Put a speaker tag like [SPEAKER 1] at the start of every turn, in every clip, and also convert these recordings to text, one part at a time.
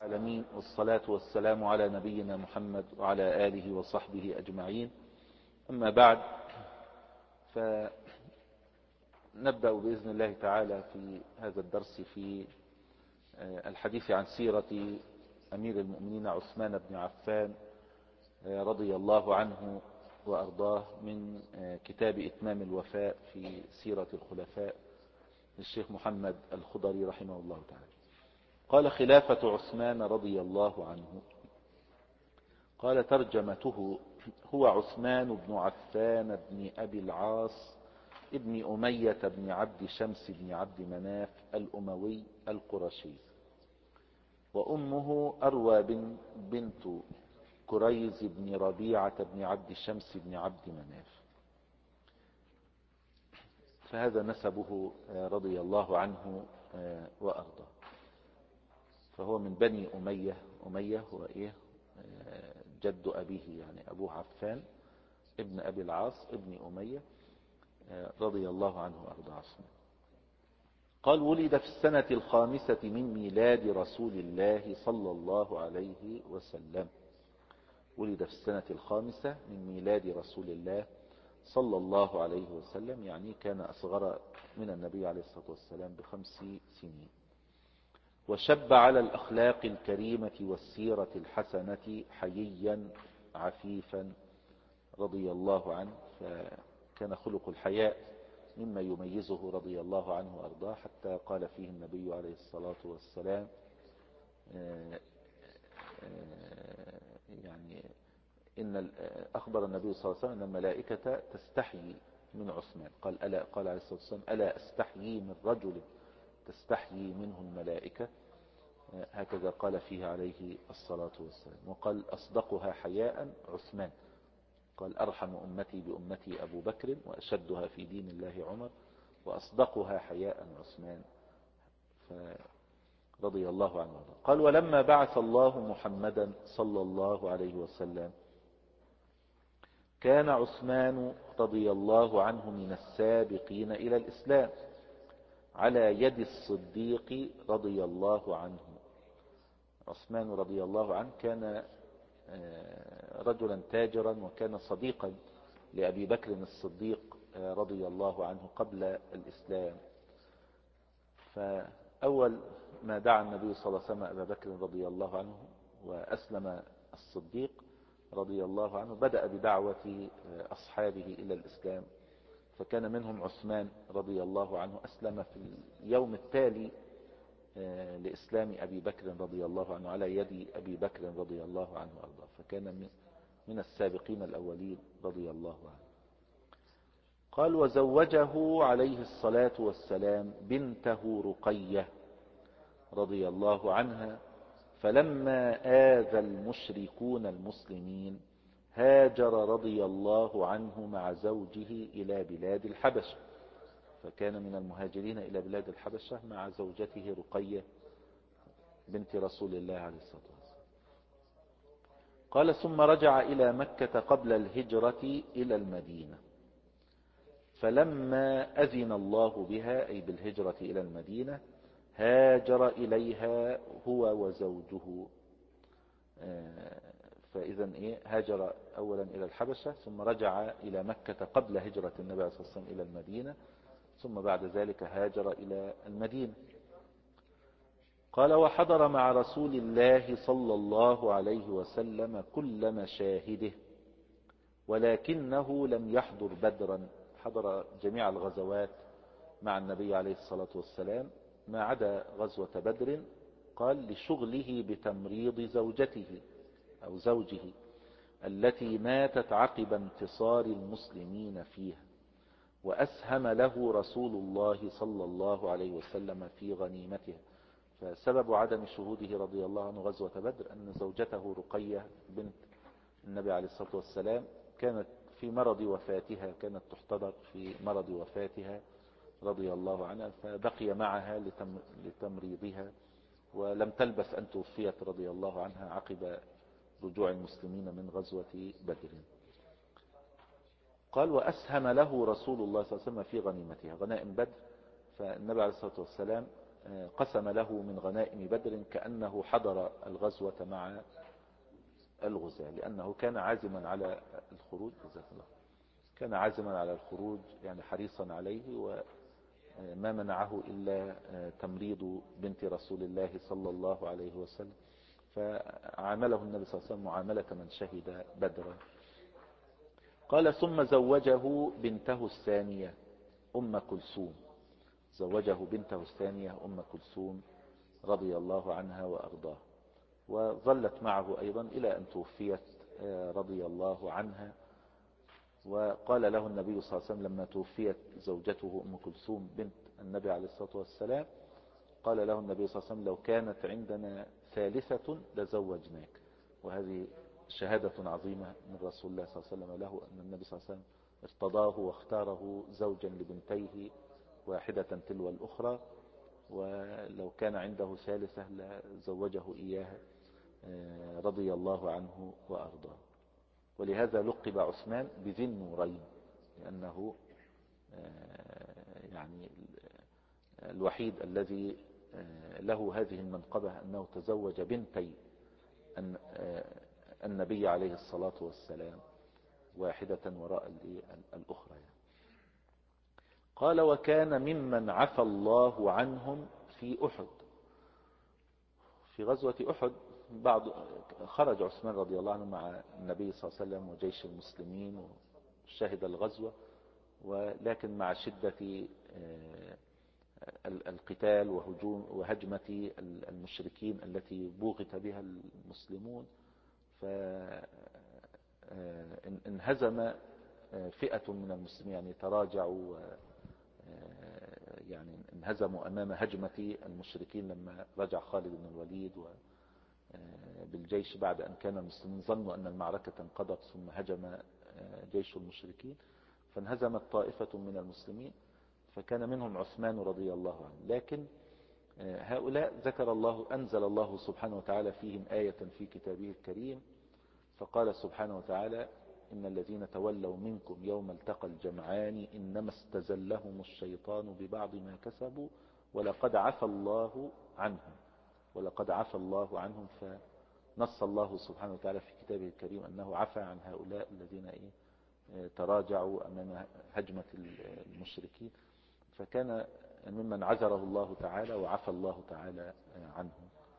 [SPEAKER 1] العالمين، والصلاة والسلام على نبينا محمد وعلى آله وصحبه أجمعين. أما بعد، فنبدأ بإذن الله تعالى في هذا الدرس في الحديث عن سيرة أمير المؤمنين عثمان بن عفان رضي الله عنه وأرضاه من كتاب إتمام الوفاء في سيرة الخلفاء للشيخ محمد الخضري رحمه الله تعالى. قال: خلافة عثمان رضي الله عنه. قال: ترجمته: هو عثمان بن عفان بن أبي العاص ابن أمية بن عبد شمس بن عبد مناف الأموي القرشي، وأمه أروى بنت كريز بن ربيعة بن عبد شمس بن عبد مناف. فهذا نسبه رضي الله عنه وأرضاه. فهو من بني أمية هو جد أبيه، يعني أبوه عفان ابن أبي العاص ابن أمية رضي الله عنه وأرضاه عثمان. قال: ولد في السنة 5 من ميلاد رسول الله صلى الله عليه وسلم. ولد في السنة 5 من ميلاد رسول الله صلى الله عليه وسلم، يعني كان أصغر من النبي عليه الصلاة والسلام ب5 سنين. وشب على الأخلاق الكريمة والسيرة الحسنة حييا عفيفا رضي الله عنه، فكان خلق الحياء مما يميزه رضي الله عنه وأرضاه، حتى قال فيه النبي عليه الصلاة والسلام يعني أخبر النبي صلى الله عليه وسلم أن الملائكة تستحيي من عثمان. قال عليه الصلاة والسلام: ألا أستحيي من رجل تستحيي منه الملائكة. هكذا قال فيه عليه الصلاة والسلام. وقال: أصدقها حياء عثمان. قال: أرحم أمتي بأمتي أبو بكر، وأشدها في دين الله عمر، وأصدقها حياء عثمان. فرضي الله عنه. قال: ولما بعث الله محمدا صلى الله عليه وسلم كان عثمان رضي الله عنه من السابقين إلى الإسلام على يد الصديق رضي الله عنه. عثمان رضي الله عنه كان رجلا تاجرا، وكان صديقا لأبي بكر الصديق رضي الله عنه قبل الإسلام. فأول ما دعا النبي صلى الله عليه وسلم أبا بكر رضي الله عنه وأسلم الصديق رضي الله عنه، بدأ بدعوة أصحابه إلى الإسلام. فكان منهم عثمان رضي الله عنه، أسلم في اليوم التالي لإسلام أبي بكر رضي الله عنه على يد أبي بكر رضي الله عنه وأرضاه، فكان من السابقين الأولين رضي الله عنه. قال: وزوجه عليه الصلاة والسلام بنته رقية رضي الله عنها، فلما آذى المشركون المسلمين هاجر رضي الله عنه مع زوجه إلى بلاد الحبشة. فكان من المهاجرين إلى بلاد الحبشة مع زوجته رقية بنت رسول الله عليه الصلاة والسلام. قال: ثم رجع إلى مكة قبل الهجرة إلى المدينة، فلما أذن الله بها، أي بالهجرة إلى المدينة، هاجر إليها هو وزوجه. فإذا هاجر أولا إلى الحبشة، ثم رجع إلى مكة قبل هجرة النبي صلى الله عليه وسلم إلى المدينة، ثم بعد ذلك هاجر إلى المدينة. قال: وحضر مع رسول الله صلى الله عليه وسلم كل مشاهده، ولكنه لم يحضر بدرا. حضر جميع الغزوات مع النبي عليه الصلاة والسلام ما عدا غزوة بدر. قال: لشغله بتمريض زوجته أو زوجه التي ماتت عقب انتصار المسلمين فيها، وأسهم له رسول الله صلى الله عليه وسلم في غنيمتها. فسبب عدم شهوده رضي الله عنه غزوة بدر أن زوجته رقية بنت النبي عليه الصلاة والسلام كانت في مرض وفاتها، كانت تحتضر في مرض وفاتها رضي الله عنها، فبقي معها لتمريضها، ولم تلبث أن توفيت رضي الله عنها عقب رجوع المسلمين من غزوة بدر. قال: وأسهم له رسول الله صلى الله عليه وسلم في غنيمتها، غنائم بدر. فالنبي عليه الصلاة والسلام قسم له من غنائم بدر كأنه حضر الغزوة مع الغزاة، لأنه كان عازما على الخروج، كان عازما على الخروج يعني حريصا عليه، وما منعه إلا تمريض بنت رسول الله صلى الله عليه وسلم، فعامله النبي صلى الله عليه وسلم معاملة من شهد بدرا. قال ثم زوجه بنته الثانية أم كلثوم، زوجه بنته الثانية أم كلثوم رضي الله عنها وأرضاها، وظلت معه أيضا إلى أن توفيت رضي الله عنها. وقال له النبي صلى الله عليه وسلم لما توفيت زوجته أم كلثوم بنت النبي عليه الصلاة والسلام، قال له النبي صلى الله عليه وسلم لو كانت عندنا ثالثة لزوجناك. وهذه شهادة عظيمة من رسول الله صلى الله عليه وسلم له، أن النبي صلى الله عليه وسلم ارتضاه واختاره زوجا لبنتيه واحدة تلو الأخرى، ولو كان عنده ثالثة لزوجه إياها رضي الله عنه وأرضاه. ولهذا لقب عثمان بذي النورين، لأنه يعني الوحيد الذي له هذه المنقبة أنه تزوج بنتي النبي عليه الصلاة والسلام واحدة وراء الأخرى يعني. قال وكان ممن عفى الله عنهم في أحد، في غزوة أحد خرج عثمان رضي الله عنه مع النبي صلى الله عليه وسلم وجيش المسلمين وشهد الغزوة، ولكن مع شدة القتال وهجمة المشركين التي بوغت بها المسلمون، فانهزم فئة من المسلمين، يعني تراجعوا، يعني انهزموا أمام هجمة المشركين لما رجع خالد بن الوليد بالجيش بعد أن كان المسلمين ظنوا أن المعركة انقضت، ثم هجم جيش المشركين فانهزمت طائفة من المسلمين، فكان منهم عثمان رضي الله عنه. لكن هؤلاء أنزل الله سبحانه وتعالى فيهم آية في كتابه الكريم، فقال سبحانه وتعالى إن الذين تولوا منكم يوم التقى الجمعان إنما استزلهم الشيطان ببعض ما كسبوا ولقد عفى الله عنهم. فنص الله سبحانه وتعالى في كتابه الكريم أنه عفى عن هؤلاء الذين تراجعوا أمام هجمة المشركين، فكان ممن عذره الله تعالى وعفى الله تعالى عنه.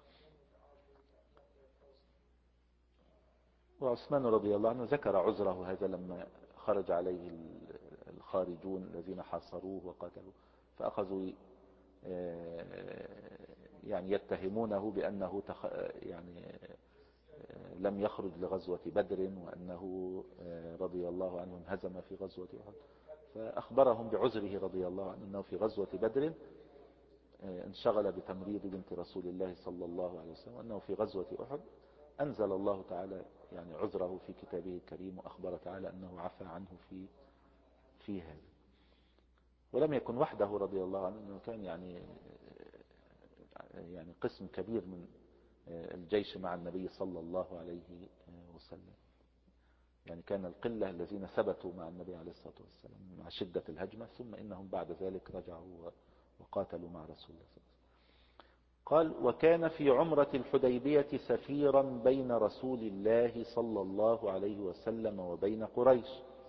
[SPEAKER 1] وعثمان رضي الله عنه ذكر عذره هذا لما خرج عليه الخارجون الذين حاصروه وقتلوه، فأخذوا يعني يتهمونه بأنه لم يخرج لغزوة بدر، وأنه رضي الله عنه انهزم في غزوة أحد، فأخبرهم بعذره رضي الله عنه أنه في غزوة بدر انشغل بتمريض بنت رسول الله صلى الله عليه وسلم، أنه في غزوة أحد أنزل الله تعالى يعني عذره في كتابه الكريم، وأخبر تعالى أنه عفى عنه في هذا. ولم يكن وحده رضي الله عنه، أنه كان يعني قسم كبير من الجيش مع النبي صلى الله عليه وسلم، يعني كان القلة الذين ثبتوا مع النبي عليه الصلاة والسلام مع شدة الهجمة، ثم إنهم بعد ذلك رجعوا وقاتلوا مع رسول الله صلى الله عليه وسلم. قال وكان في عمرة الحديبية سفيرا بين رسول الله صلى الله عليه وسلم وبين قريش.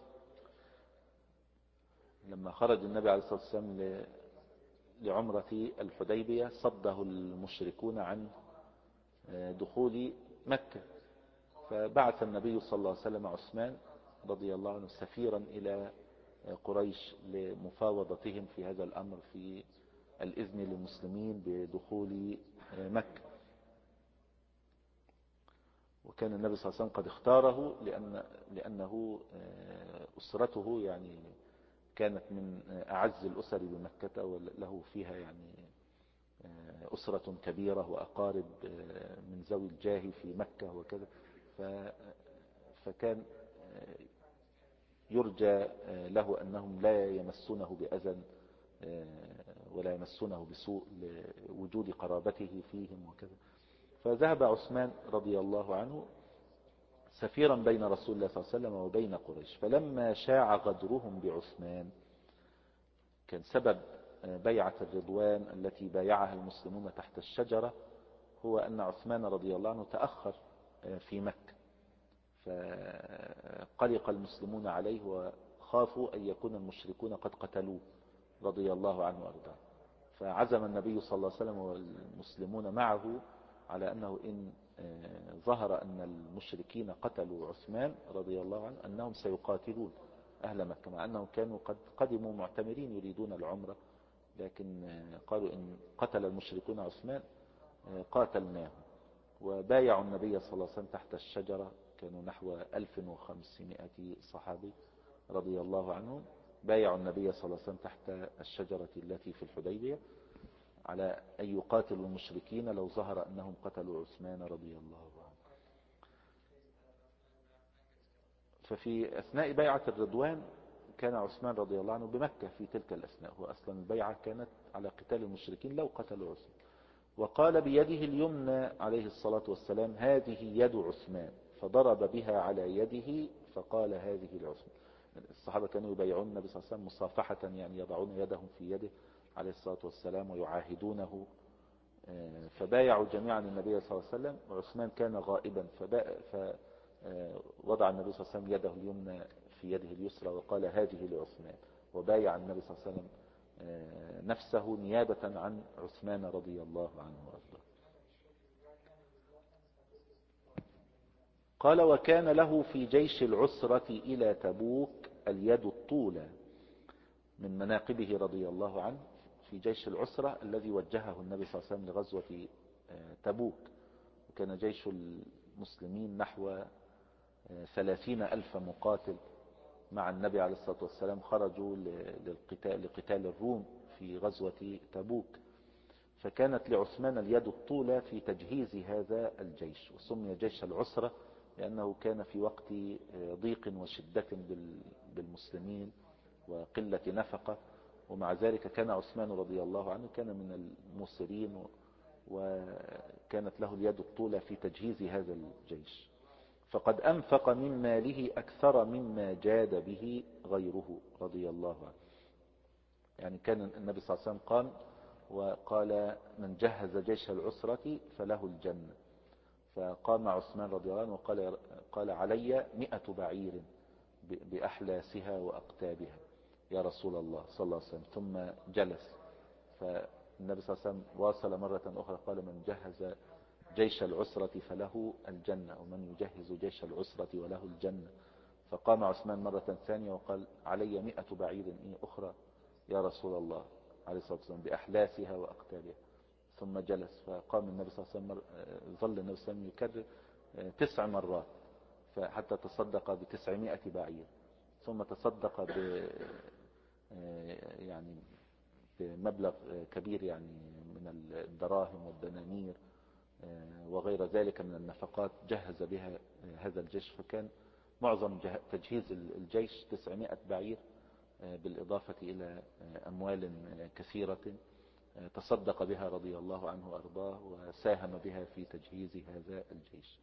[SPEAKER 1] لما خرج النبي عليه الصلاة والسلام لعمرة الحديبية صده المشركون عن دخول مكة، فبعث النبي صلى الله عليه وسلم عثمان رضي الله عنه سفيرا إلى قريش لمفاوضتهم في هذا الأمر، في الإذن للمسلمين بدخول مكة. وكان النبي صلى الله عليه وسلم قد اختاره لأنه أسرته يعني كانت من أعز الأسر بمكة، وله فيها يعني أسرة كبيرة وأقارب من ذوي الجاه في مكة وكذا، فكان يرجى له أنهم لا يمسونه بأذى ولا يمسونه بسوء لوجود قرابته فيهم وكذا. فذهب عثمان رضي الله عنه سفيرا بين رسول الله صلى الله عليه وسلم وبين قريش. فلما شاع غدرهم بعثمان، كان سبب بيعة الرضوان التي بايعها المسلمون تحت الشجرة هو أن عثمان رضي الله عنه تأخر في مكة، فقلق المسلمون عليه وخافوا أن يكون المشركون قد قتلوه رضي الله عنه وأرضاه. فعزم النبي صلى الله عليه وسلم والمسلمون معه على أنه إن ظهر أن المشركين قتلوا عثمان رضي الله عنه أنهم سيقاتلون أهل مكة، مع أنهم كانوا قد قدموا معتمرين يريدون العمرة، لكن قالوا إن قتل المشركون عثمان قاتلناه. وبايعوا النبي صلى الله عليه وسلم تحت الشجرة، كانوا نحو 1500 صحابي رضي الله عنهم، بايعوا النبي صلى الله عليه وسلم تحت الشجرة التي في الحديبية على أن يقاتلوا المشركين لو ظهر أنهم قتلوا عثمان رضي الله عنه. ففي أثناء بيعة الرضوان كان عثمان رضي الله عنه بمكة في تلك الأثناء، هو أصلا البيعة كانت على قتال المشركين لو قتلوا عثمان. وقال بيده اليمنى عليه الصلاة والسلام هذه يد عثمان، فضرب بها على يده فقال هذه لعثمان. الصحابة كانوا يبايعون النبي صلى الله عليه وسلم مصافحة، يعني يضعون يدهم في يده عليه الصلاة والسلام ويعاهدونه، فبايعوا جميعا النبي صلى الله عليه وسلم، وعثمان كان غائبا فوضع النبي صلى الله عليه وسلم يده اليمنى في يده اليسرى وقال هذه لعثمان، وبايع النبي صلى الله عليه وسلم نفسه نيابة عن عثمان رضي الله عنه وارضاه. قال وكان له في جيش العسرة إلى تبوك اليد الطولى، من مناقبه رضي الله عنه في جيش العسرة الذي وجهه النبي صلى الله عليه وسلم لغزوة تبوك. وكان جيش المسلمين نحو 30,000 مقاتل مع النبي عليه الصلاة والسلام، خرجوا لقتال الروم في غزوة تبوك. فكانت لعثمان اليد الطولى في تجهيز هذا الجيش، وسمي جيش العسرة لأنه كان في وقت ضيق وشدة بالمسلمين وقلة نفقة، ومع ذلك كان عثمان رضي الله عنه كان من الموسرين، وكانت له اليد الطولى في تجهيز هذا الجيش. فقد أنفق من ماله أكثر مما جاد به غيره رضي الله عنه. يعني كان النبي صلى الله عليه وسلم قام وقال من جهز جيش العسرة فله الجنة، فقام عثمان رضي الله عنه وقال علي 100 بعير بأحلاسها وأقتابها يا رسول الله صلى الله عليه وسلم، ثم جلس. فالنبي صلى الله عليه وسلم واصل مرة أخرى قال من جهز جيش العسرة فله الجنة، ومن يجهز جيش العسرة وله الجنة. فقام عثمان مرة ثانية وقال علي 100 بعير أخرى يا رسول الله عليه الصلاة والسلام بأحلاسها وأقتابها، ثم جلس. فقام النبي صلى الله عليه وسلم، ظل النبي صلى الله عليه وسلم يكرر 9 مرات، فحتى تصدق ب900 بعير، ثم تصدق يعني بمبلغ كبير يعني من الدراهم والدنانير وغير ذلك من النفقات جهز بها هذا الجيش. فكان معظم تجهيز الجيش 900 بعير، بالإضافة إلى أموال كثيرة تصدق بها رضي الله عنه وأرضاه وساهم بها في تجهيز هذا الجيش.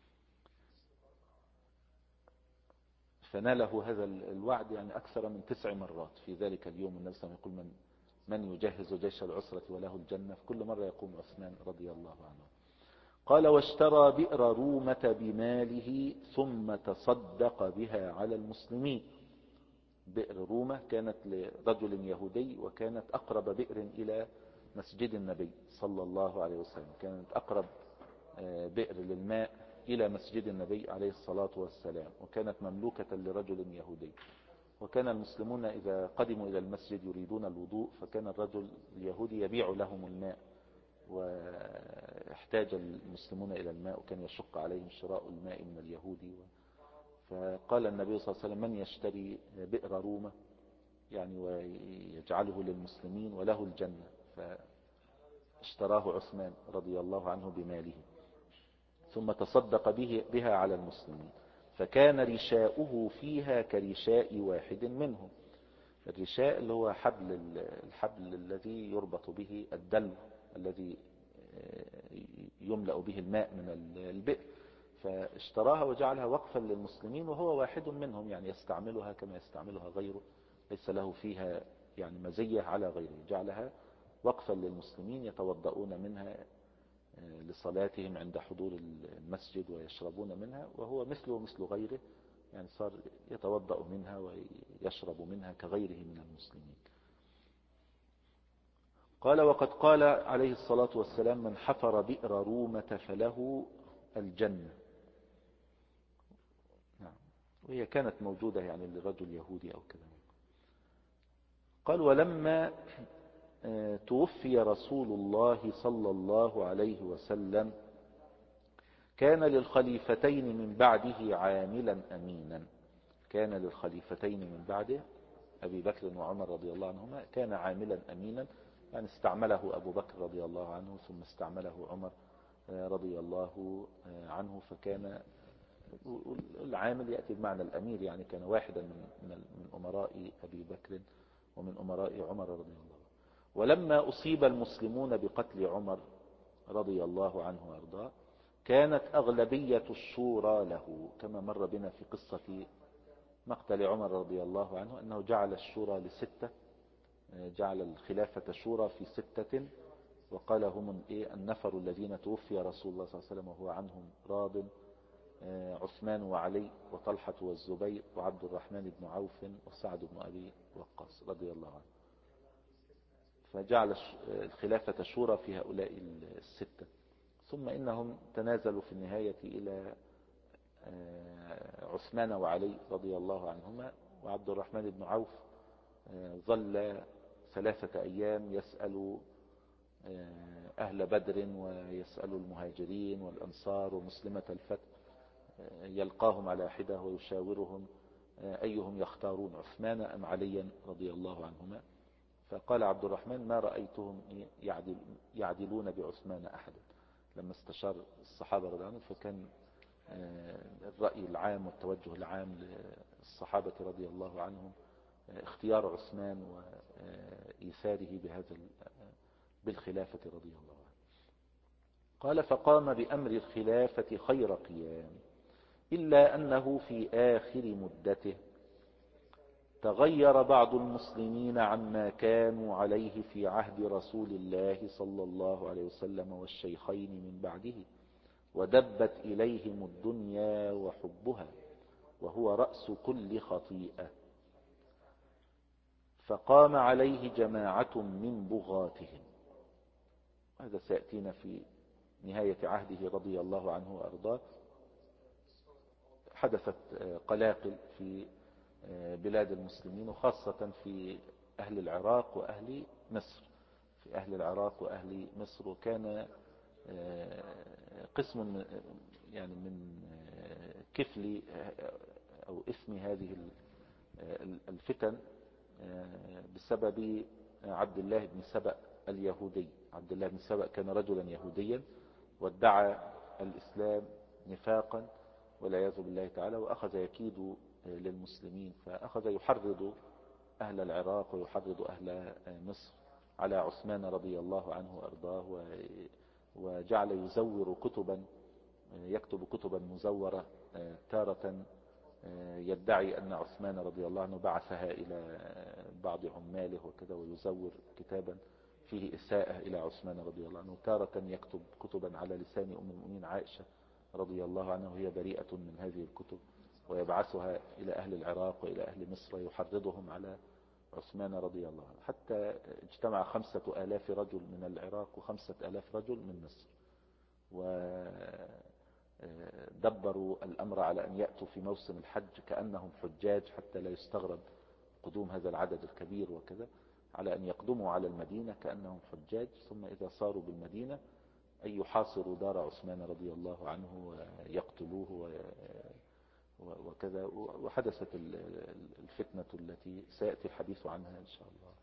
[SPEAKER 1] فناله هذا الوعد يعني أكثر من 9 مرات في ذلك اليوم. النبي صلى الله عليه وسلم يقول من يجهز جيش العسرة وله الجنة، في كل مرة يقوم عثمان رضي الله عنه. قال واشترى بئر رومة بماله ثم تصدق بها على المسلمين. بئر رومة كانت لرجل يهودي، وكانت أقرب بئر إلى مسجد النبي صلى الله عليه وسلم، كانت أقرب بئر للماء إلى مسجد النبي عليه الصلاة والسلام، وكانت مملوكة لرجل يهودي. وكان المسلمون إذا قدموا إلى المسجد يريدون الوضوء، فكان الرجل اليهودي يبيع لهم الماء، واحتاج المسلمون إلى الماء وكان يشق عليهم شراء الماء من اليهودي. فقال النبي صلى الله عليه وسلم من يشتري بئر رومة يعني ويجعله للمسلمين وله الجنة، فاشتراه عثمان رضي الله عنه بماله ثم تصدق بها على المسلمين، فكان رشاؤه فيها كرشاء واحد منهم. الرشاء اللي هو الحبل الذي يربط به الدلو الذي يملأ به الماء من البئر، فاشتراها وجعلها وقفا للمسلمين، وهو واحد منهم يعني يستعملها كما يستعملها غيره، ليس له فيها يعني مزية على غيره، جعلها وقفا للمسلمين يتوضؤون منها لصلاتهم عند حضور المسجد ويشربون منها، وهو مثله مثل غيره، يعني صار يتوضأ منها ويشرب منها كغيره من المسلمين. قال: وقد قال عليه الصلاة والسلام: من حفر بئر رومة فله الجنة. نعم. وهي كانت موجودة يعني لرجل يهودي أو كذا. قال: ولما توفي رسول الله صلى الله عليه وسلم كان للخليفتين من بعده عاملا أمينا. كان للخليفتين من بعده أبي بكر وعمر رضي الله عنهما كان عاملا أمينا، يعني استعمله أبو بكر رضي الله عنه ثم استعمله عمر رضي الله عنه، فكان العامل يأتي بمعنى الأمير، يعني كان واحدا من أمراء أبي بكر ومن أمراء عمر رضي الله عنه. ولما أصيب المسلمون بقتل عمر رضي الله عنه وأرضاه كانت أغلبية الشورى له، كما مر بنا في قصة مقتل عمر رضي الله عنه أنه جعل الشورى ل6، جعل الخلافة شورى في 6، وقال هم النفر الذين توفي رسول الله صلى الله عليه وسلم وهو عنهم راض: عثمان وعلي وطلحة والزبير وعبد الرحمن بن عوف وسعد بن أبي وقاص رضي الله عنه. فجعل الخلافة شورى في هؤلاء 6، ثم إنهم تنازلوا في النهاية إلى عثمان وعلي رضي الله عنهما، وعبد الرحمن بن عوف ظل 3 أيام يسأل أهل بدر ويسأل المهاجرين والأنصار ومسلمة الفتح، يلقاهم على حدة ويشاورهم أيهم يختارون، عثمان أم عليا رضي الله عنهما. فقال عبد الرحمن: ما رأيتهم يعدلون بعثمان أحدا. لما استشار الصحابة رضي الله عنهم فكان الرأي العام والتوجه العام للصحابة رضي الله عنهم اختيار عثمان وإيثاره بالخلافة رضي الله عنه. قال: فقام بأمر الخلافة خير قيام، إلا أنه في آخر مدته تغير بعض المسلمين عما كانوا عليه في عهد رسول الله صلى الله عليه وسلم والشيخين من بعده، ودبت إليهم الدنيا وحبها وهو رأس كل خطيئة، فقام عليه جماعة من بغاتهم. هذا سيأتينا في نهاية عهده رضي الله عنه وأرضاه. حدثت قلاقل في بلاد المسلمين، وخاصة في أهل العراق وأهل مصر. في أهل العراق وأهل مصر، وكان قسم يعني من كفل أو إثم هذه الفتن بسبب عبد الله بن سبأ اليهودي. عبد الله بن سبأ كان رجلا يهوديا وادعى الإسلام نفاقا والعياذ بالله تعالى، وأخذ يكيد للمسلمين، فأخذ يحرض أهل العراق ويحرض أهل مصر على عثمان رضي الله عنه وأرضاه، وجعل يزور كتبا، يكتب كتبا مزورة، تارة يدعي أن عثمان رضي الله عنه بعثها إلى بعض عماله وكذا، ويزور كتابا فيه إساءة إلى عثمان رضي الله عنه، تارة يكتب كتبا على لسان أم المؤمنين عائشة رضي الله عنها وهي بريئة من هذه الكتب، ويبعثها إلى أهل العراق وإلى أهل مصر يحرضهم على عثمان رضي الله عنه، حتى اجتمع 5000 رجل من العراق و5000 رجل من مصر، ودبروا الأمر على أن يأتوا في موسم الحج كأنهم حجاج، حتى لا يستغرب قدوم هذا العدد الكبير وكذا، على أن يقدموا على المدينة كأنهم حجاج، ثم إذا صاروا بالمدينة أن يحاصروا دار عثمان رضي الله عنه ويقتلوه وكذا. وحدثت الفتنة التي سيأتي الحديث عنها إن شاء الله.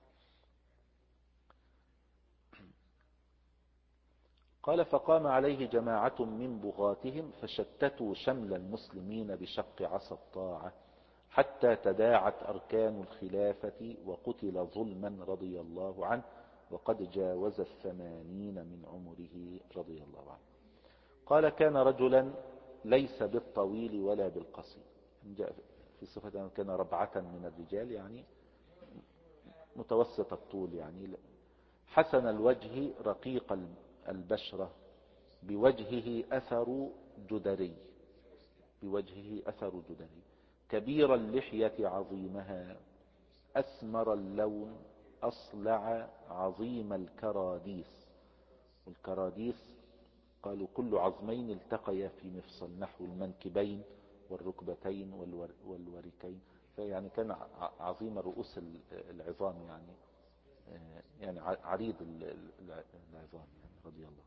[SPEAKER 1] قال: فقام عليه جماعة من بغاتهم فشتتوا شمل المسلمين بشق عصا الطاعة، حتى تداعت أركان الخلافة وقتل ظلما رضي الله عنه، وقد جاوز 80 من عمره رضي الله عنه. قال: كان رجلا ليس بالطويل ولا بالقصير، جاء في صفة كان ربعة من الرجال، يعني متوسط الطول يعني، حسن الوجه رقيق البشرة، بوجهه أثر جدري، بوجهه أثر جدري، كبير اللحية عظيمها، أسمر اللون، أصلع، عظيم الكراديس. والكراديس قالوا كل عظمين التقيا في مفصل نحو المنكبين والركبتين والوركين، فيعني كان عظيم رؤوس العظام يعني، يعني عريض العظام يعني رضي الله.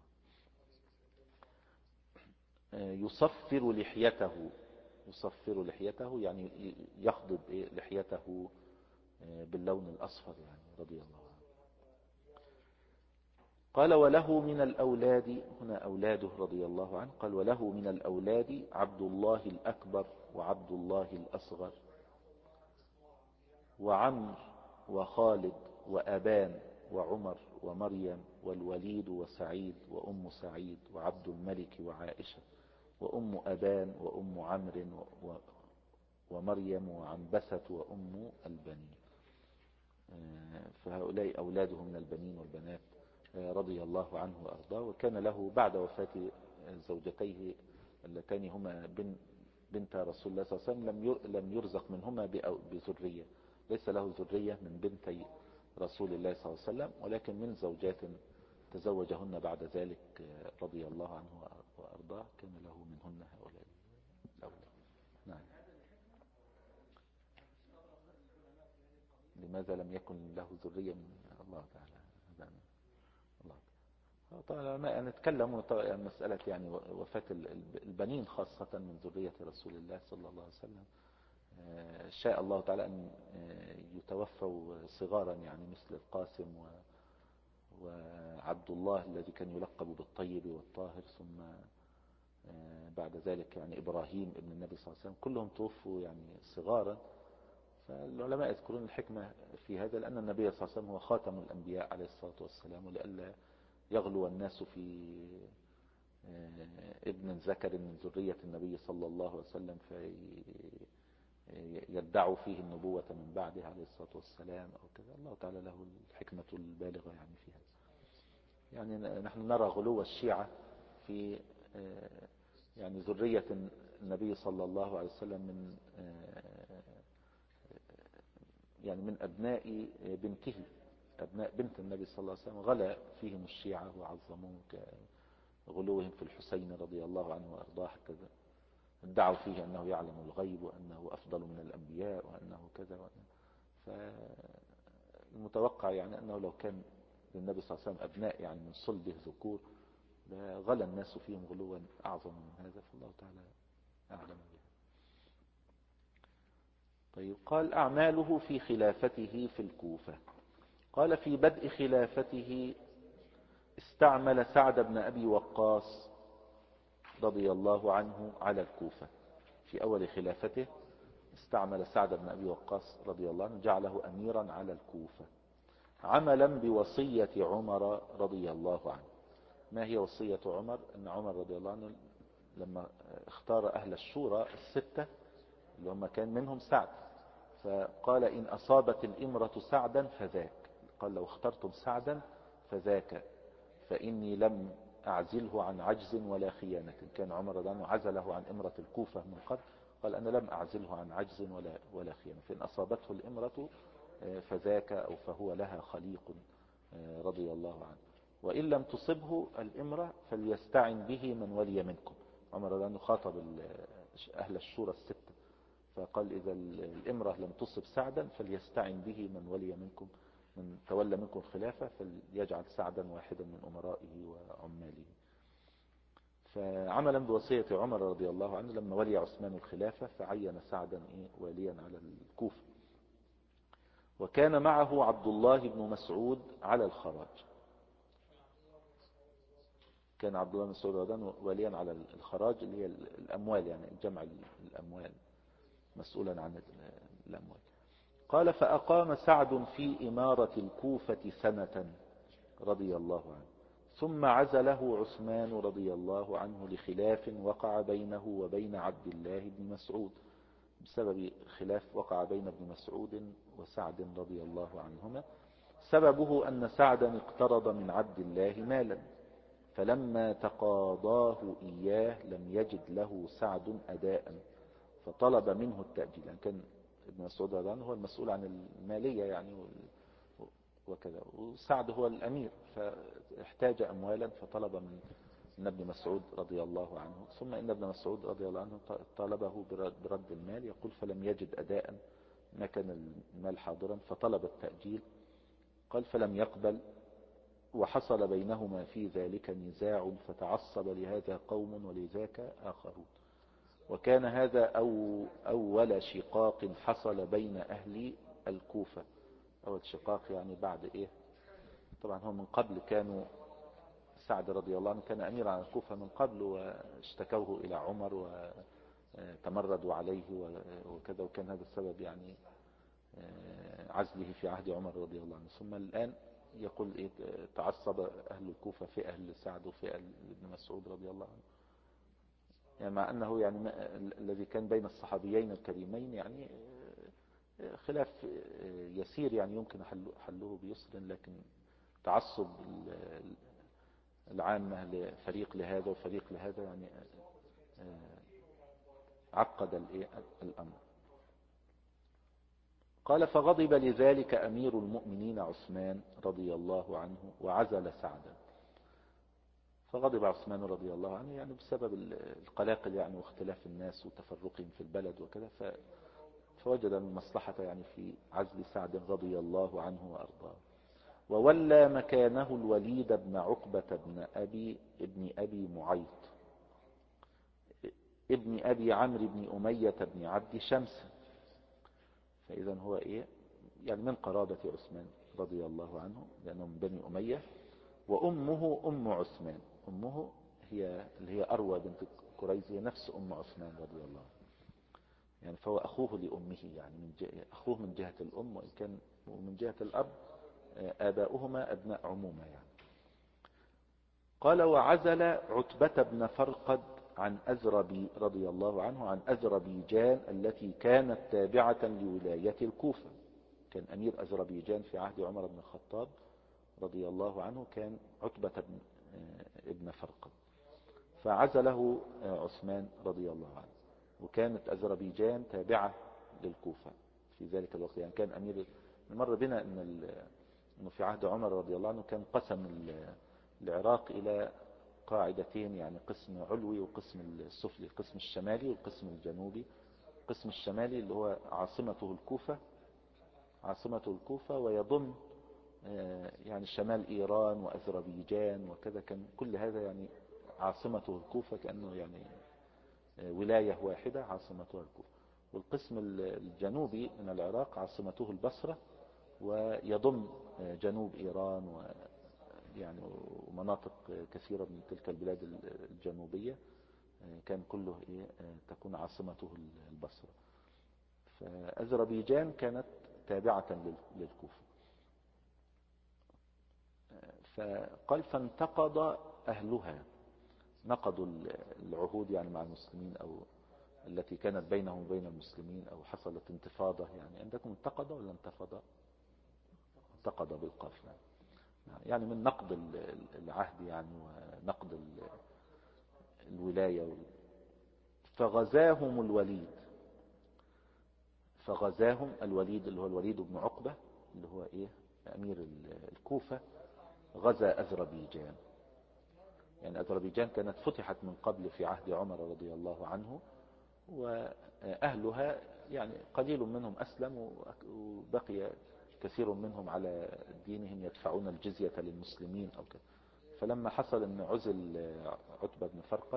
[SPEAKER 1] يصفر لحيته، يصفر لحيته يعني يخضب لحيته باللون الأصفر يعني رضي الله عنه. قال وله من الأولاد، هنا أولاده رضي الله عنه، قال وله من الأولاد عبد الله الأكبر وعبد الله الأصغر وعمر وخالد وأبان وعمر ومريم والوليد وسعيد وأم سعيد وعبد الملك وعائشة وأم أبان وأم عمرو ومريم وعنبسة وأم البنين. فهؤلاء أولاده من البنين والبنات رضي الله عنه وأرضاه. وكان له بعد وفاة زوجتيه اللتان هما بنت رسول الله صلى الله عليه وسلم لم يرزق منهما بذرية، ليس له ذرية من بنتي رسول الله صلى الله عليه وسلم، ولكن من زوجات تزوجهن بعد ذلك رضي الله عنه وأرضاه، كان له منهن هؤلاء الأولاد. نعم. لماذا لم يكن له ذرية من الله تعالى؟ هذا الله طبعا نتكلم عن مسألة يعني وفاة البنين خاصة من ذرية رسول الله صلى الله عليه وسلم. شاء الله تعالى أن يتوفوا صغارا يعني مثل القاسم وعبد الله الذي كان يلقب بالطيب والطاهر، ثم بعد ذلك يعني إبراهيم ابن النبي صلى الله عليه وسلم، كلهم توفوا يعني صغارا. فالعلماء يذكرون الحكمة في هذا، لأن النبي صلى الله عليه وسلم هو خاتم الأنبياء عليه الصلاة والسلام، ولئلا يغلو الناس في ابن ذكر من ذرية النبي صلى الله عليه وسلم فيدعوا فيه النبوة من بعده عليه الصلاة والسلام أو كذا. الله تعالى له الحكمة البالغة يعني في هذا. يعني نحن نرى غلو الشيعة في يعني ذرية النبي صلى الله عليه وسلم من يعني من أبناء بنته، أبناء بنت النبي صلى الله عليه وسلم غلا فيهم الشيعة وعظموه كغلوهم في الحسين رضي الله عنه وأرضاه، كذا ادعوا فيه أنه يعلم الغيب وأنه أفضل من الأنبياء وأنه كذا فالمتوقع يعني أنه لو كان للنبي صلى الله عليه وسلم أبناء يعني من صلبه ذكور غلا الناس فيهم غلوا أعظم من هذا، فالله تعالى أعلم به. طيب قال أعماله في خلافته في الكوفة. قال في بدء خلافته استعمل سعد بن أبي وقاص رضي الله عنه على الكوفة. في أول خلافته استعمل سعد بن أبي وقاص رضي الله عنه، جعله أميرا على الكوفة عملا بوصية عمر رضي الله عنه. ما هي وصية عمر؟ أن عمر رضي الله عنه لما اختار أهل الشورى الستة اللي هم كان منهم سعد، فقال إن أصابت الإمرة سعدا فذاك، قال لو اخترتم سعدا فذاك، فإني لم أعزله عن عجز ولا خيانة. كان عمر رضي الله عنه عزله عن إمرة الكوفة من قبل، قال أنا لم أعزله عن عجز ولا خيانة، فإن أصابته الإمرة فذاك أو فهو لها خليق رضي الله عنه، وإن لم تصبه الإمرة فليستعن به من ولي منكم. عمر رضي الله عنه خاطب أهل الشورى الستة فقال إذا الإمرة لم تصب سعدا فليستعن به من ولي منكم، من تولى منكم الخلافة فليجعل سعدا واحدا من أمرائه وعماله. فعملا بوصية عمر رضي الله عنه لما ولي عثمان الخلافة فعين سعدا واليا على الكوفة. وكان معه عبد الله بن مسعود على الخراج. كان عبد الله بن مسعود رضي الله عنه واليا على الخراج اللي هي الأموال، يعني جمع الأموال، مسؤولا عن الأموال. قال فأقام سعد في إمارة الكوفة سنة رضي الله عنه، ثم عزله عثمان رضي الله عنه لخلاف وقع بينه وبين عبد الله بن مسعود، بسبب خلاف وقع بين ابن مسعود وسعد رضي الله عنهما. سببه أن سعدا اقترض من عبد الله مالا، فلما تقاضاه إياه لم يجد له سعد أداء فطلب منه التأجيل. يعني كان ابن مسعود رضي الله عنه هو المسؤول عن المالية يعني وكذا، وسعد هو الأمير، فاحتاج أموالا فطلب من ابن مسعود رضي الله عنه. ثم إن ابن مسعود رضي الله عنه طلبه برد المال، يقول فلم يجد أداء، ما كان المال حاضرا، فطلب التأجيل. قال فلم يقبل، وحصل بينهما في ذلك نزاع، فتعصب لهذا قوم ولذاك آخرون. وكان هذا أول شقاق حصل بين أهل الكوفة. أول شقاق يعني بعد إيه؟ طبعا هم من قبل كانوا، سعد رضي الله عنه كان أمير على الكوفة من قبل، واشتكوه إلى عمر وتمردوا عليه وكذا، وكان هذا السبب يعني عزله في عهد عمر رضي الله عنه. ثم الآن يقول إيه؟ تعصب أهل الكوفة فئة لسعد وفئة لابن مسعود رضي الله عنه. يعني مع أنه يعني الذي كان بين الصحابيين الكريمين يعني خلاف يسير، يعني يمكن حله بيسر، لكن تعصب العامة لفريق لهذا وفريق لهذا يعني عقد الأمر. قال فغضب لذلك أمير المؤمنين عثمان رضي الله عنه وعزل سعدا. فغضب عثمان رضي الله عنه يعني بسبب القلاقل يعني واختلاف الناس وتفرقهم في البلد وكذا، فوجد المصلحة يعني في عزل سعد رضي الله عنه وأرضاه. وولى مكانه الوليد بن عقبة ابن أبي معيط ابن أبي عمرو بن أمية بن عبد شمس. فإذا هو إيه؟ يعني من قرابة عثمان رضي الله عنه، لأنه من بني أمية. وأمه أم عثمان، أمه هي اللي هي أروى بنت كريز، هي نفس أم عثمان رضي الله عنه. يعني فهو أخوه لأمه، يعني أخوه من جهة الأم، وإن كان من جهة الأب آباؤهما أبناء عمومة يعني. قال وعزل عتبة بن فرقد عن أزربي رضي الله عنه عن أذربيجان التي كانت تابعة لولاية الكوفة. كان أمير أذربيجان في عهد عمر بن الخطاب رضي الله عنه كان عتبة ابن فرقد، فعزله عثمان رضي الله عنه. وكانت أذربيجان تابعة للكوفة في ذلك الوقت، يعني كان أمير. مر بنا أنه في عهد عمر رضي الله عنه كان قسم العراق إلى قاعدتين، يعني قسم علوي وقسم السفلي، القسم الشمالي والقسم الجنوبي. القسم الشمالي اللي هو عاصمته الكوفة، ويضم يعني شمال إيران وأذربيجان وكذا، كان كل هذا يعني عاصمته الكوفة، كأنه يعني ولاية واحدة عاصمتها الكوفة. والقسم الجنوبي من العراق عاصمته البصرة، ويضم جنوب إيران يعني ومناطق كثيرة من تلك البلاد الجنوبية، كان كله تكون عاصمته البصرة. فأذربيجان كانت تابعة للكوفة. فقال فانتقض أهلها، نقضوا العهود يعني مع المسلمين، أو التي كانت بينهم وبين المسلمين، أو حصلت انتفاضة. يعني عندكم انتقض ولا انتفض؟ انتقض بالقاف يعني من نقض العهد يعني ونقض الولاية. فغزاهم الوليد اللي هو الوليد بن عقبة اللي هو أمير الكوفة، غزا أذربيجان. يعني أذربيجان كانت فتحت من قبل في عهد عمر رضي الله عنه، وأهلها يعني قليل منهم أسلم، وبقي كثير منهم على دينهم يدفعون الجزية للمسلمين أو كذا. فلما حصل أن عزل عتبة بن فرقد،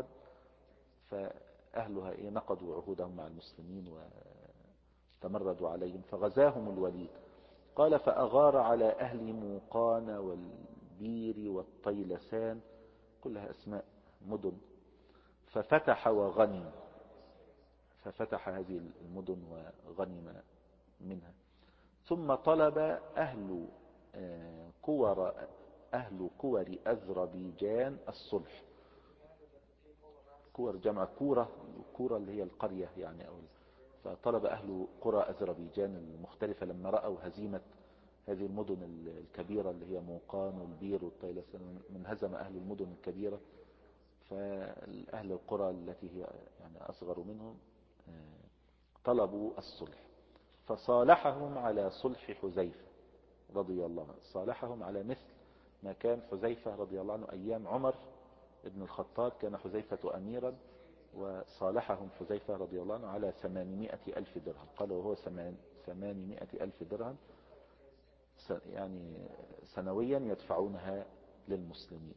[SPEAKER 1] فأهلها نقضوا عهودهم مع المسلمين وتمردوا عليهم، فغزاهم الوليد. قال فأغار على أهل موقان والبير والطيلسان، كلها أسماء مدن، ففتح وغنم، ففتح هذه المدن وغنم منها. ثم طلب أهل كور أذربيجان الصلح. كور جمع كورة اللي هي القرية يعني. فطلب أهل قرى أذربيجان المختلفة لما رأوا هزيمة هذه المدن الكبيرة اللي هي موقان والبير والطيلسان، من هزم أهل المدن الكبيرة، فأهل القرى التي هي يعني أصغر منهم طلبوا الصلح، فصالحهم على صلح حذيفة رضي الله عنه. صالحهم على مثل ما كان حذيفة رضي الله عنه أيام عمر ابن الخطاب، كان حذيفة أميرا وصالحهم حذيفة رضي الله عنه على 800 ألف درهم. قال وهو 800 ألف درهم يعني سنويا يدفعونها للمسلمين.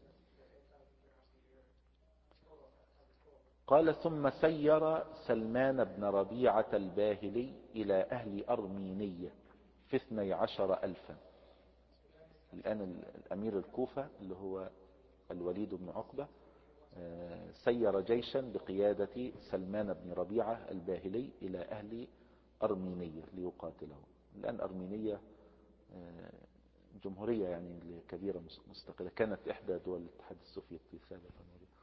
[SPEAKER 1] قال ثم سير سلمان بن ربيعة الباهلي إلى أهل أرمينية في 12 ألفا. الآن الأمير الكوفة اللي هو الوليد بن عقبة سير جيشا بقيادة سلمان بن ربيعة الباهلي إلى أهل أرمينية ليقاتلهم. الآن أرمينية جمهورية يعني كبيرة مستقلة، كانت إحدى دول الاتحاد السوفيتي سابقا.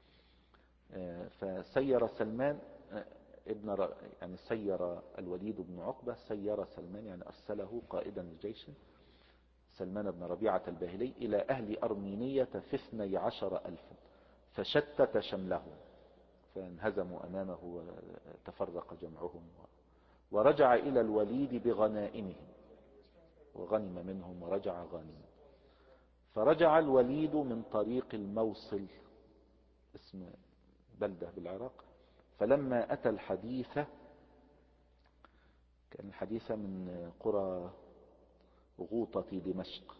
[SPEAKER 1] فسير سلمان يعني سير الوليد بن عقبة، سير سلمان يعني أرسله قائدا للجيش سلمان بن ربيعة الباهلي إلى أهل أرمينية في 12 ألفا، فشتت شملهم فانهزموا أمامه وتفرق جمعهم، ورجع إلى الوليد بغنائمهم وغنم منهم ورجع غانما. فرجع الوليد من طريق الموصل، اسم بلدة بالعراق، فلما أتى الحديثة، كان الحديثة من قرى غوطة دمشق،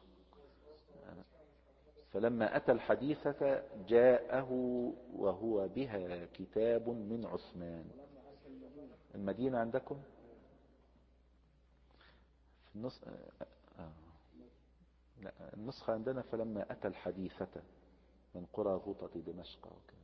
[SPEAKER 1] فلما أتى الحديثة جاءه وهو بها كتاب من عثمان. المدينة عندكم في النسخة عندنا فلما أتى الحديثة من قرى غوطة دمشق وكذا.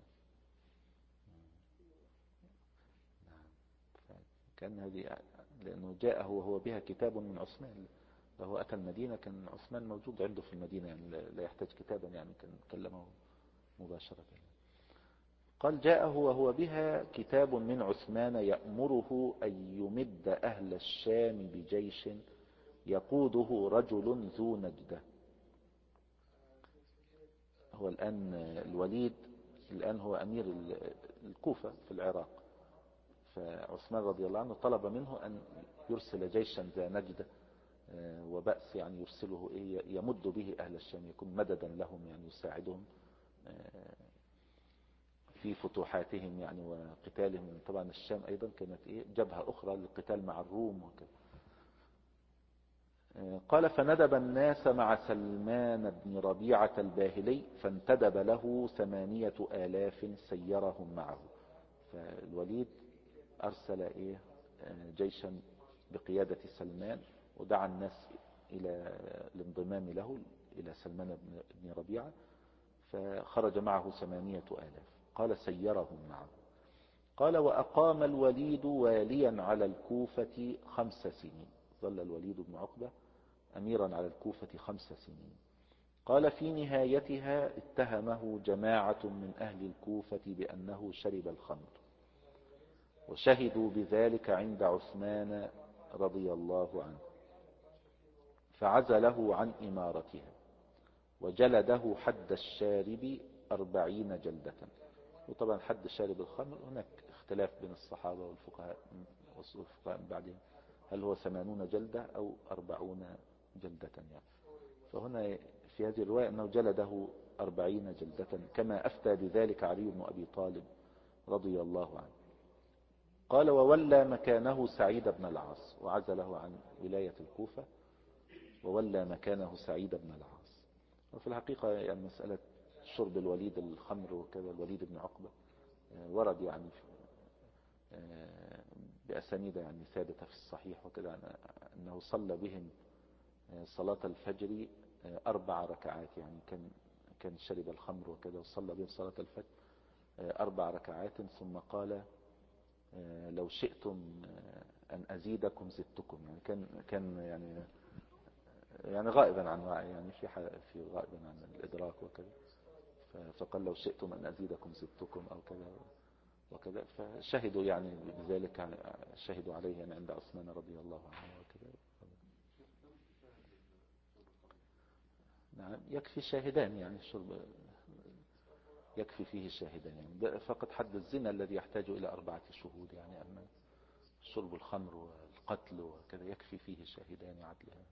[SPEAKER 1] كان هذه لأنه جاءه وهو بها كتاب من عثمان، فهو أتى المدينة كان عثمان موجود عنده في المدينة، يعني لا يحتاج كتابا، يعني كان كلمه مباشرة. قال جاءه وهو بها كتاب من عثمان يأمره أن يمد أهل الشام بجيش يقوده رجل ذو نجدة. هو الآن الوليد الآن هو أمير الكوفة في العراق، فعثمان رضي الله عنه طلب منه أن يرسل جيشا ذا نجدة وبأس، يعني يرسله يمد به أهل الشام، يكون مددا لهم، يعني يساعدهم في فتوحاتهم يعني وقتالهم. طبعا الشام أيضا كانت جبهة أخرى للقتال مع الروم وكذا. قال فندب الناس مع سلمان بن ربيعة الباهلي، فانتدب له 8000 سيرهم معه. فالوليد أرسل جيشا بقيادة سلمان ودعا الناس إلى الانضمام له إلى سلمان بن ربيعة، فخرج معه 8000. قال سيرهم معه. قال وأقام الوليد واليا على الكوفة 5 سنين. ظل الوليد بن عقبة أميرا على الكوفة 5 سنين. قال في نهايتها اتهمه جماعة من أهل الكوفة بأنه شرب الخمر، وشهدوا بذلك عند عثمان رضي الله عنه، فعزله عن إمارتها وجلده حد الشارب 40 جلدة. وطبعا حد شارب الخمر هناك اختلاف بين الصحابة والفقهاء من بعدهم، هل هو 80 جلدة أو 40 جلدة يعني. فهنا في هذه الرواية أنه جلده 40 جلدة، كما أفتى بذلك علي بن أبي طالب رضي الله عنه. قال وولى مكانه سعيد بن العاص، وعزله عن ولاية الكوفة وولى مكانه سعيد بن العاص. وفي الحقيقة يعني مسألة شرب الوليد الخمر وكذا، الوليد بن عقبة ورد يعني بأسانيد يعني ثابتة في الصحيح وكذا، أنه صلى بهم صلاة الفجر 4 ركعات، يعني كان شرب الخمر وكذا وصلى بهم صلاة الفجر 4 ركعات، ثم قال لو شئتم أن أزيدكم زدتكم. يعني كان يعني غائبا عن وعي، يعني في غائبا عن الإدراك وكذا، فقال لو شئتم أن أزيدكم زدتكم أو كذا وكذا. فشهدوا يعني بذلك، شهدوا عليه يعني عند عثمان رضي الله عنه وكذا. نعم يكفي شاهدان، يعني الشرب يكفي فيه شاهدان، يعني ده فقط حد الزنا الذي يحتاج إلى 4 شهود، يعني أما شرب الخمر والقتل وكذا يكفي فيه شاهدان عدلها.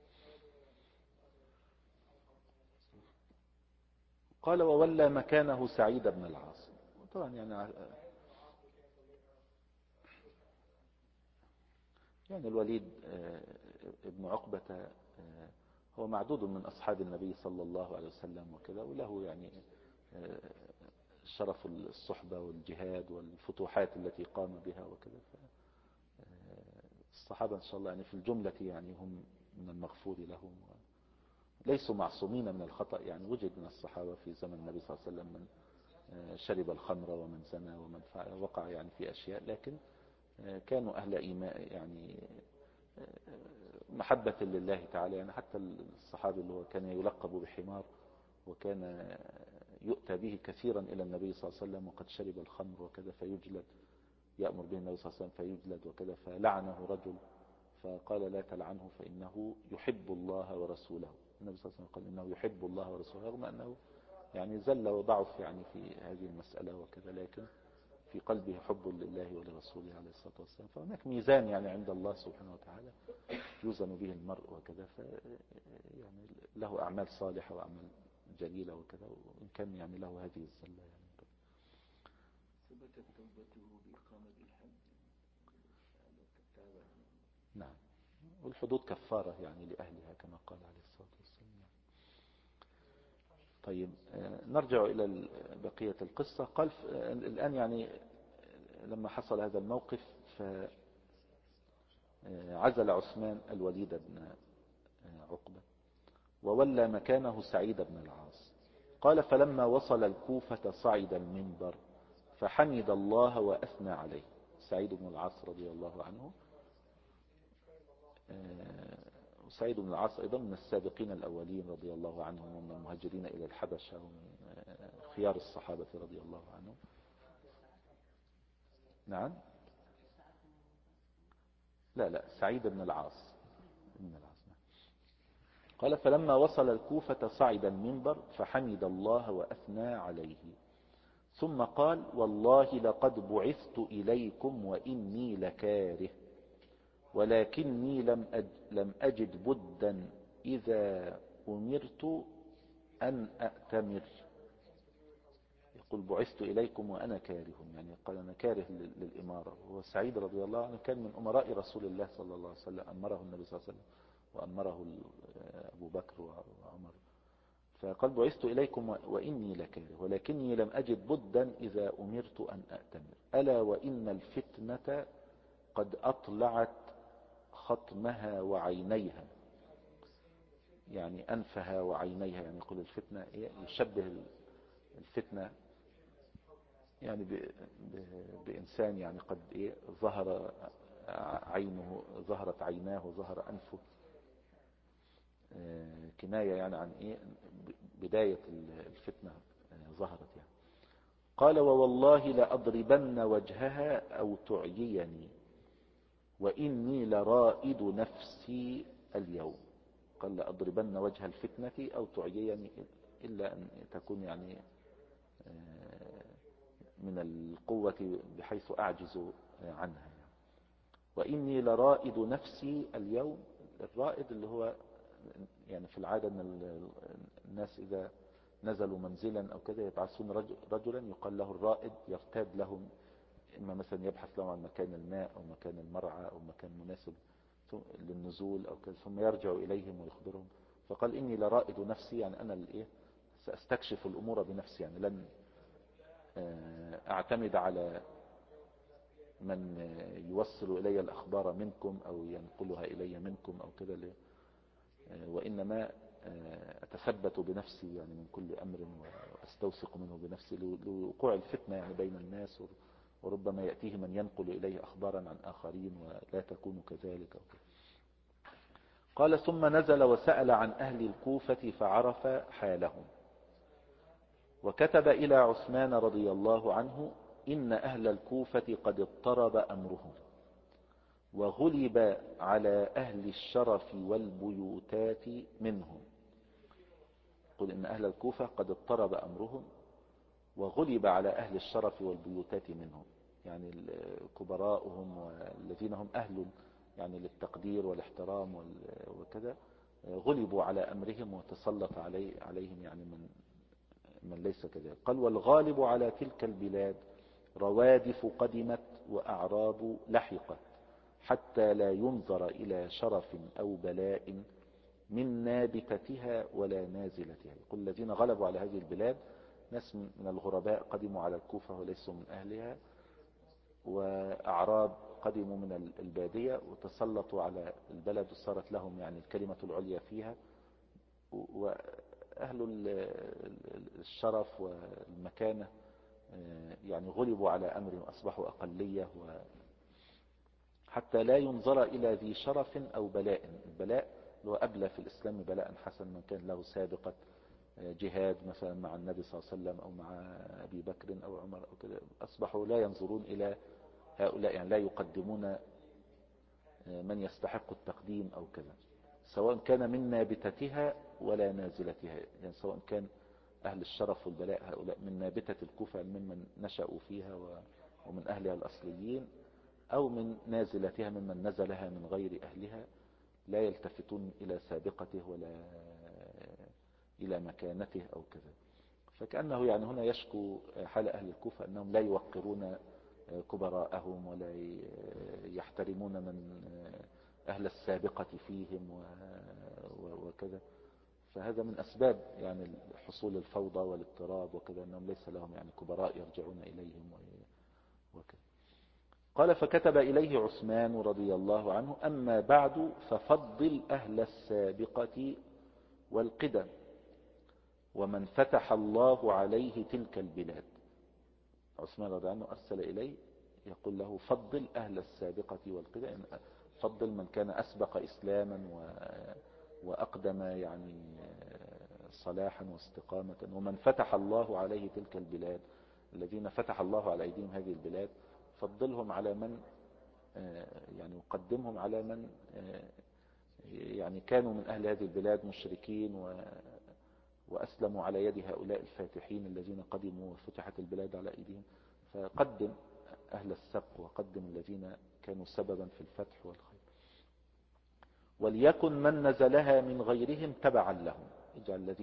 [SPEAKER 1] قال وولى مكانه سعيد بن العاص. طبعا يعني الوليد ابن عقبة هو معدود من أصحاب النبي صلى الله عليه وسلم وكذا، وله يعني شرف الصحبة والجهاد والفتوحات التي قام بها وكذا. الصحابة إن شاء الله يعني في الجملة يعني هم من المغفور لهم، ليسوا معصومين من الخطأ. يعني وجد من الصحابة في زمن النبي صلى الله عليه وسلم من شرب الخمر ومن زنى ومن وقع يعني في أشياء، لكن كانوا أهل إيمان، يعني محبة لله تعالى. يعني حتى الصحابي اللي هو كان يلقب بحمار وكان يؤتى به كثيرا إلى النبي صلى الله عليه وسلم وقد شرب الخمر وكذا فيجلد، يأمر به النبي صلى الله عليه وسلم فيجلد وكذا، فلعنه رجل فقال لا تلعنه فإنه يحب الله ورسوله. النبي صلى الله عليه وسلم قال إنه يحب الله ورسوله، رغم أنه يعني زل وضعف يعني في هذه المسألة وكذا، لكن في قلبه حب لله ولرسوله عليه الصلاة والسلام. فهناك ميزان يعني عند الله سبحانه وتعالى يوزن به المرء وكذا، يعني له أعمال صالحة وأعمال جليلة وكذا، وإن كان يعني له هذه الزلة يعني.
[SPEAKER 2] ثبتت توبته بإقامة الحد.
[SPEAKER 1] نعم، والحدود كفارة يعني لأهلها كما قال عليه الصلاة والسلام. طيب نرجع إلى بقية القصة. قال الآن يعني لما حصل هذا الموقف فعزل عثمان الوليد بن عقبة وولى مكانه سعيد بن العاص. قال فلما وصل الكوفة صعد المنبر فحمد الله وأثنى عليه. سعيد بن العاص رضي الله عنه، وسعيد بن العاص أيضا من السابقين الأولين رضي الله عنهم، ومن المهاجرين إلى الحبشة، ومن خيار الصحابة رضي الله عنهم. نعم لا سعيد بن العاص. قال فلما وصل الكوفة صعد المنبر فحمد الله وأثنى عليه، ثم قال والله لقد بعثت إليكم وإني لكاره، ولكني لم أجد بدا إذا أمرت أن أأتمر. يقول بعثت إليكم وأنا كاره، يعني قال أنا كاره للإمارة. هو سعيد رضي الله عنه كان من أمراء رسول الله صلى الله عليه وسلم، أمره النبي صلى الله عليه وسلم وأمره أبو بكر وعمر. فقال بعثت إليكم وإني لكاره، ولكني لم أجد بدا إذا أمرت أن أأتمر. ألا وإن الفتنة قد أطلعت خطمها وعينيها، يعني أنفها وعينيها. يعني يقول الفتنة يشبه الفتنة يعني بإنسان يعني قد ظهر عينه، ظهرت عيناه وظهر أنفه، كناية يعني عن بداية الفتنة ظهرت يعني. قال ووالله لأضربن وجهها أو تعييني وإني لرائد نفسي اليوم. قال لأضربن وجه الفتنة أو تعييني، إلا أن تكون يعني من القوة بحيث أعجز عنها. وإني لرائد نفسي اليوم. الرائد اللي هو يعني في العادة أن الناس إذا نزلوا منزلا أو كذا يبعثون رجلا يقال له الرائد، يرتاد لهم، إما مثلا يبحث لهم عن مكان الماء أو مكان المرعى أو مكان مناسب للنزول أو كذا، ثم يرجع إليهم ويخبرهم. فقال إني لرائد نفسي، يعني أنا سأستكشف الأمور بنفسي، يعني لن أعتمد على من يوصل إلي الأخبار منكم أو ينقلها إلي منكم أو كذا، وإنما أتثبت بنفسي يعني من كل أمر وأستوثق منه بنفسي لوقوع الفتنة يعني بين الناس، وربما يأتيه من ينقل إليه أخبارا عن آخرين ولا تكون كذلك. قال ثم نزل وسأل عن أهل الكوفة فعرف حالهم، وكتب إلى عثمان رضي الله عنه إن أهل الكوفة قد اضطرب أمرهم وغلب على أهل الشرف والبيوتات منهم، يقول إن أهل الكوفة قد اضطرب أمرهم وغلب على أهل الشرف والبيوتات منهم، يعني كبراءهم والذين هم أهل يعني للتقدير والاحترام وكذا، غلبوا على أمرهم وتسلط عليهم يعني من ليس كذلك. قال والغالب على تلك البلاد روادف قدمت وأعراب لحقت، حتى لا ينظر إلى شرف أو بلاء من نابتتها ولا نازلتها. يقول الذين غلبوا على هذه البلاد ناس من الغرباء قدموا على الكوفة وليسوا من أهلها، وأعراب قدموا من البادية وتسلطوا على البلد وصارت لهم يعني الكلمة العليا فيها، وأهل الشرف والمكانة يعني غلبوا على أمرهم أصبحوا أقلية، حتى لا ينظر إلى ذي شرف أو بلاء. البلاء هو أبلى في الإسلام بلاء حسن من كان له سابقة جهاد مثلا مع النبي صلى الله عليه وسلم أو مع أبي بكر أو عمر أو كده، أصبحوا لا ينظرون إلى هؤلاء، يعني لا يقدمون من يستحق التقديم أو كذا، سواء كان من نابتتها ولا نازلتها. يعني سواء كان أهل الشرف والبلاء هؤلاء من نابتة الكوفة ممن نشأوا فيها ومن أهلها الأصليين، أو من نازلتها ممن نزلها من غير أهلها، لا يلتفتون إلى سابقته ولا إلى مكانته أو كذا. فكأنه يعني هنا يشكو حال أهل الكوفة أنهم لا يوقرون كبراءهم ولا يحترمون من أهل السابقة فيهم وكذا. فهذا من أسباب يعني حصول الفوضى والاضطراب وكذا، أنهم ليس لهم يعني كبراء يرجعون إليهم وكذا. قال فكتب إليه عثمان رضي الله عنه أما بعد ففضل أهل السابقة والقدم ومن فتح الله عليه تلك البلاد. عثمان رضي الله عنه أرسل إليه يقول له فضل أهل السابقة والقدم، فضل من كان أسبق إسلاما وأقدم يعني صلاحا واستقامة، ومن فتح الله عليه تلك البلاد، الذين فتح الله على أيديهم هذه البلاد فضلهم على من يعني وقدمهم على من يعني كانوا من أهل هذه البلاد مشركين وأسلموا على يد هؤلاء الفاتحين الذين قدموا وفتحت البلاد على أيديهم. فقدم أهل السبق وقدم الذين كانوا سببا في الفتح والخير. وليكن من نزلها من غيرهم تبعا لهم، اجعل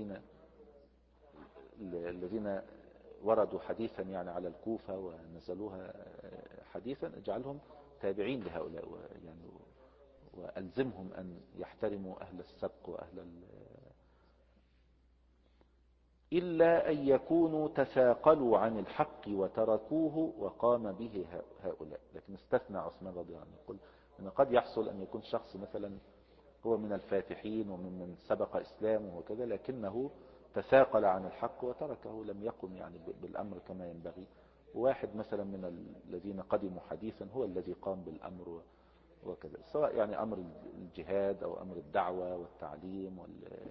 [SPEAKER 1] الذين وردوا حديثا يعني على الكوفة ونزلوها حديثا اجعلهم تابعين لهؤلاء، يعني وألزمهم أن يحترموا أهل السبق إلا أن يكونوا تثاقلوا عن الحق وتركوه وقام به هؤلاء. لكن استثنى عثمان رضي الله عنه، يقول أن قد يحصل أن يكون شخص مثلا هو من الفاتحين ومن سبق إسلامه وكذا، لكنه تثاقل عن الحق وتركه، لم يقم يعني بالأمر كما ينبغي. واحد مثلا من الذين قدموا حديثا هو الذي قام بالأمر وكذا، سواء يعني أمر الجهاد أو أمر الدعوة والتعليم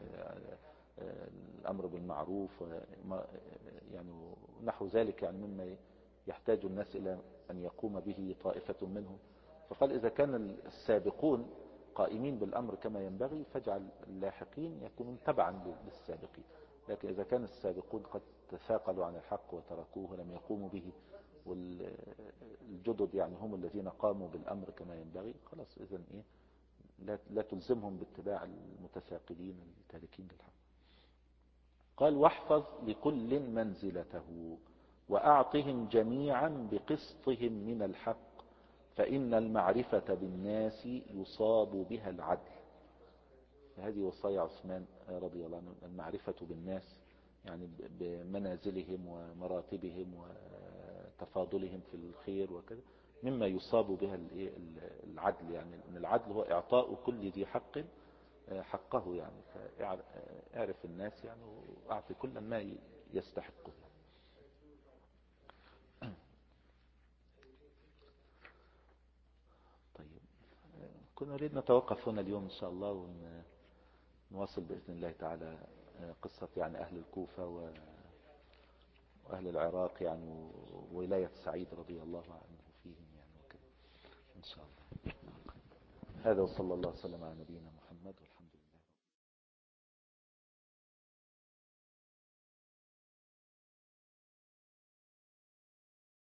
[SPEAKER 1] والأمر بالمعروف يعني نحو ذلك، يعني مما يحتاج الناس إلى أن يقوم به طائفة منهم. فقال إذا كان السابقون قائمين بالأمر كما ينبغي فاجعل اللاحقين يكونون تبعا للسابقين. لكن إذا كان السابقون قد تثاقلوا عن الحق وتركوه ولم يقوموا به، والجدد يعني هم الذين قاموا بالأمر كما ينبغي، خلاص إذن إيه لا تلزمهم باتباع المتثاقلين التاركين للحق. قال واحفظ لكل منزلته وأعطهم جميعا بقسطهم من الحق، فإن المعرفة بالناس يصاب بها العدل. هذه وصايا عثمان رضي الله عنه، المعرفة بالناس يعني بمنازلهم ومراتبهم وتفاضلهم في الخير وكذا، مما يصاب بها العدل. يعني ان العدل هو اعطاء كل ذي حق حقه، يعني فاعرف الناس يعني واعطي كل ما يستحقه. طيب كنا نريد نتوقف هنا اليوم ان شاء الله، ونواصل باذن الله تعالى قصة يعني اهل الكوفة واهل العراق يعني وولاية سعيد رضي الله عنه فيهم يعني وكذا ان شاء الله. هذا وصلى الله وسلم على نبينا محمد.